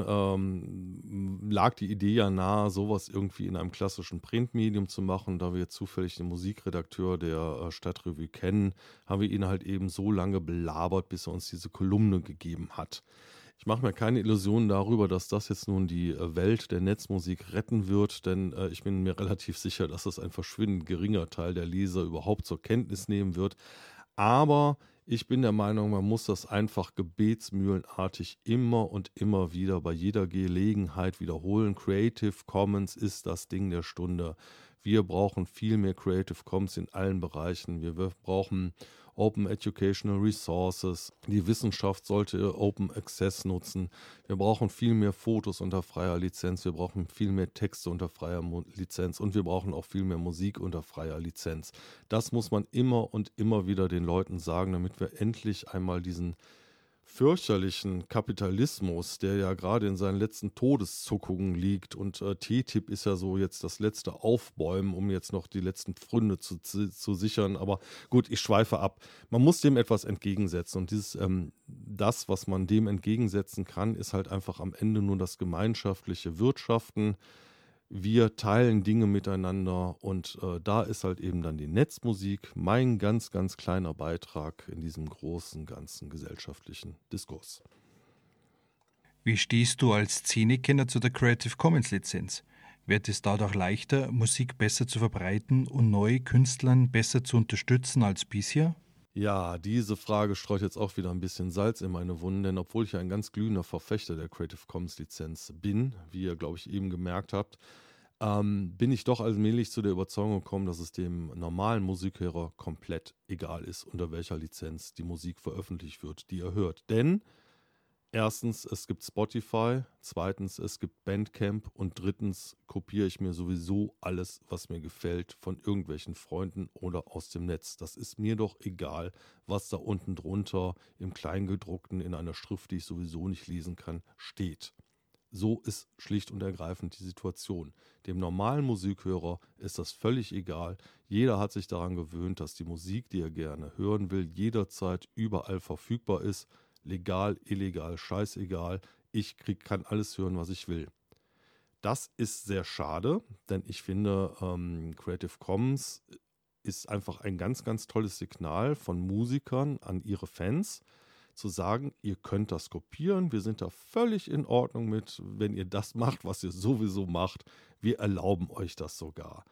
lag die Idee ja nahe, sowas irgendwie in einem klassischen Printmedium zu machen. Da wir jetzt zufällig den Musikredakteur der Stadtrevue kennen, haben wir ihn halt eben so lange belabert, bis er uns diese Kolumne gegeben hat. Ich mache mir keine Illusionen darüber, dass das jetzt nun die Welt der Netzmusik retten wird, denn ich bin mir relativ sicher, dass das ein verschwindend geringer Teil der Leser überhaupt zur Kenntnis nehmen wird. Aber ich bin der Meinung, man muss das einfach gebetsmühlenartig immer und immer wieder bei jeder Gelegenheit wiederholen. Creative Commons ist das Ding der Stunde. Wir brauchen viel mehr Creative Commons in allen Bereichen. Wir brauchen Open Educational Resources. Die Wissenschaft sollte Open Access nutzen. Wir brauchen viel mehr Fotos unter freier Lizenz. Wir brauchen viel mehr Texte unter freier Lizenz. Und wir brauchen auch viel mehr Musik unter freier Lizenz. Das muss man immer und immer wieder den Leuten sagen, damit wir endlich einmal diesen fürchterlichen Kapitalismus, der ja gerade in seinen letzten Todeszuckungen liegt, und TTIP ist ja so jetzt das letzte Aufbäumen, um jetzt noch die letzten Pfründe zu sichern. Aber gut, ich schweife ab. Man muss dem etwas entgegensetzen, und das, was man dem entgegensetzen kann, ist halt einfach am Ende nur das gemeinschaftliche Wirtschaften. Wir teilen Dinge miteinander, und da ist halt eben dann die Netzmusik mein ganz kleiner Beitrag in diesem großen, ganzen gesellschaftlichen Diskurs. Wie stehst du als Szenekenner zu der Creative Commons Lizenz? Wird es dadurch leichter, Musik besser zu verbreiten und neue Künstlern besser zu unterstützen als bisher? Ja, diese Frage streut jetzt auch wieder ein bisschen Salz in meine Wunden, denn obwohl ich ja ein ganz glühender Verfechter der Creative Commons Lizenz bin, wie ihr, glaube ich, eben gemerkt habt, bin ich doch allmählich zu der Überzeugung gekommen, dass es dem normalen Musikhörer komplett egal ist, unter welcher Lizenz die Musik veröffentlicht wird, die er hört. Denn erstens, es gibt Spotify, zweitens, es gibt Bandcamp, und drittens kopiere ich mir sowieso alles, was mir gefällt, von irgendwelchen Freunden oder aus dem Netz. Das ist mir doch egal, was da unten drunter im Kleingedruckten in einer Schrift, die ich sowieso nicht lesen kann, steht. So ist schlicht und ergreifend die Situation. Dem normalen Musikhörer ist das völlig egal. Jeder hat sich daran gewöhnt, dass die Musik, die er gerne hören will, jederzeit überall verfügbar ist. Legal, illegal, scheißegal. Kann alles hören, was ich will. Das ist sehr schade, denn ich finde, Creative Commons ist einfach ein ganz tolles Signal von Musikern an ihre Fans, zu sagen, ihr könnt das kopieren, wir sind da völlig in Ordnung mit, wenn ihr das macht, was ihr sowieso macht, wir erlauben euch das sogar.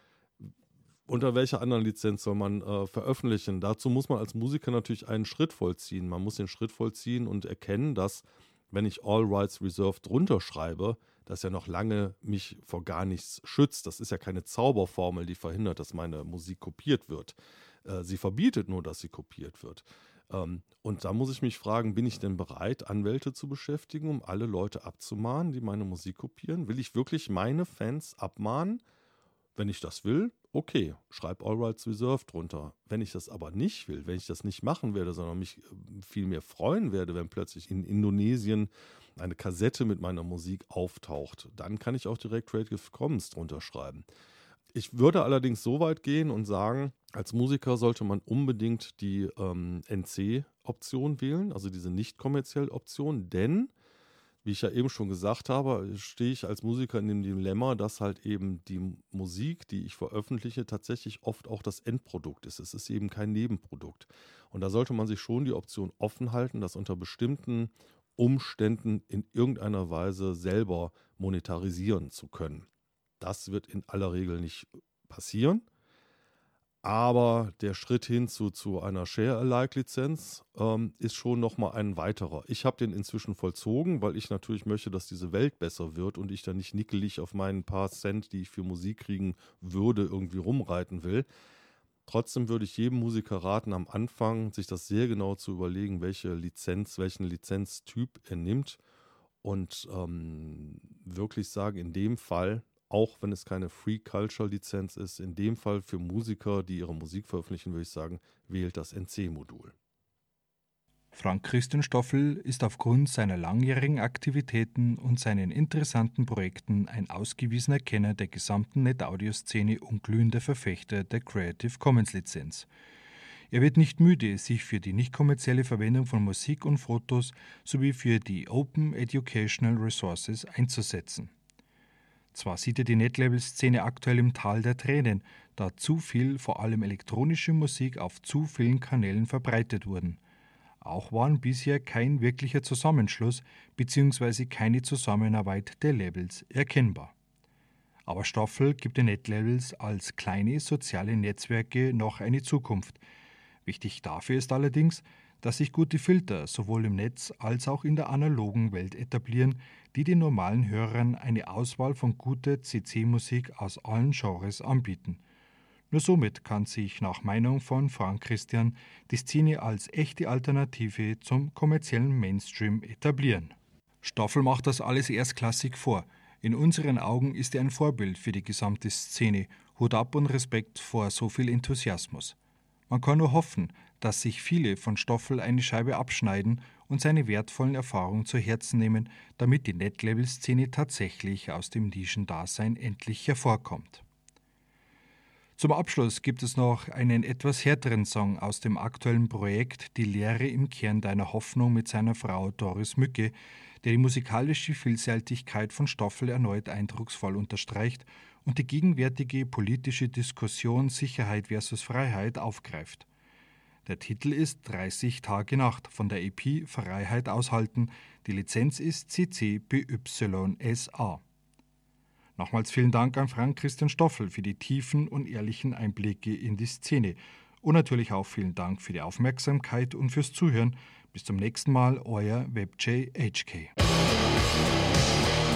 Unter welcher anderen Lizenz soll man veröffentlichen? Dazu muss man als Musiker natürlich einen Schritt vollziehen. Man muss den Schritt vollziehen und erkennen, dass, wenn ich All Rights Reserved runterschreibe, das ja noch lange mich vor gar nichts schützt. Das ist ja keine Zauberformel, die verhindert, dass meine Musik kopiert wird. Sie verbietet nur, dass sie kopiert wird. Und da muss ich mich fragen, bin ich denn bereit, Anwälte zu beschäftigen, um alle Leute abzumahnen, die meine Musik kopieren? Will ich wirklich meine Fans abmahnen? Wenn ich das will, okay, schreib All Rights Reserved drunter. Wenn ich das aber nicht will, wenn ich das nicht machen werde, sondern mich viel mehr freuen werde, wenn plötzlich in Indonesien eine Kassette mit meiner Musik auftaucht, dann kann ich auch direkt Creative Commons drunter schreiben. Ich würde allerdings so weit gehen und sagen, als Musiker sollte man unbedingt die NC-Option wählen, also diese nicht kommerzielle Option, denn, wie ich ja eben schon gesagt habe, stehe ich als Musiker in dem Dilemma, dass halt eben die Musik, die ich veröffentliche, tatsächlich oft auch das Endprodukt ist. Es ist eben kein Nebenprodukt. Und da sollte man sich schon die Option offen halten, das unter bestimmten Umständen in irgendeiner Weise selber monetarisieren zu können. Das wird in aller Regel nicht passieren. Aber der Schritt hin zu einer Share-alike-Lizenz ist schon nochmal ein weiterer. Ich habe den inzwischen vollzogen, weil ich natürlich möchte, dass diese Welt besser wird und ich da nicht nickelig auf meinen paar Cent, die ich für Musik kriegen würde, irgendwie rumreiten will. Trotzdem würde ich jedem Musiker raten, am Anfang sich das sehr genau zu überlegen, welchen Lizenztyp er nimmt und wirklich sagen, in dem Fall, auch wenn es keine Free-Culture-Lizenz ist, in dem Fall für Musiker, die ihre Musik veröffentlichen, würde ich sagen, wählt das NC-Modul. Frank Christian Stoffel ist aufgrund seiner langjährigen Aktivitäten und seinen interessanten Projekten ein ausgewiesener Kenner der gesamten Net-Audio-Szene und glühender Verfechter der Creative Commons-Lizenz. Er wird nicht müde, sich für die nicht kommerzielle Verwendung von Musik und Fotos sowie für die Open Educational Resources einzusetzen. Zwar sieht er die Netlabel-Szene aktuell im Tal der Tränen, da zu viel, vor allem elektronische Musik, auf zu vielen Kanälen verbreitet wurden. Auch waren bisher kein wirklicher Zusammenschluss bzw. keine Zusammenarbeit der Labels erkennbar. Aber Stoffel gibt den Netlabels als kleine soziale Netzwerke noch eine Zukunft. Wichtig dafür ist allerdings, dass sich gute Filter sowohl im Netz als auch in der analogen Welt etablieren, die den normalen Hörern eine Auswahl von guter CC-Musik aus allen Genres anbieten. Nur somit kann sich nach Meinung von Frank Christian die Szene als echte Alternative zum kommerziellen Mainstream etablieren. Stoffel macht das alles erstklassig vor. In unseren Augen ist er ein Vorbild für die gesamte Szene. Hut ab und Respekt vor so viel Enthusiasmus. Man kann nur hoffen, dass sich viele von Stoffel eine Scheibe abschneiden und seine wertvollen Erfahrungen zu Herzen nehmen, damit die Netlabel-Szene tatsächlich aus dem Nischendasein endlich hervorkommt. Zum Abschluss gibt es noch einen etwas härteren Song aus dem aktuellen Projekt Die Leere im Kern deiner Hoffnung mit seiner Frau Doris Mücke, der die musikalische Vielseitigkeit von Stoffel erneut eindrucksvoll unterstreicht und die gegenwärtige politische Diskussion Sicherheit versus Freiheit aufgreift. Der Titel ist 30 Tage Nacht von der EP Freiheit aushalten. Die Lizenz ist CC BY-SA. Nochmals vielen Dank an Frank Christian Stoffel für die tiefen und ehrlichen Einblicke in die Szene. Und natürlich auch vielen Dank für die Aufmerksamkeit und fürs Zuhören. Bis zum nächsten Mal, euer WebJ HK.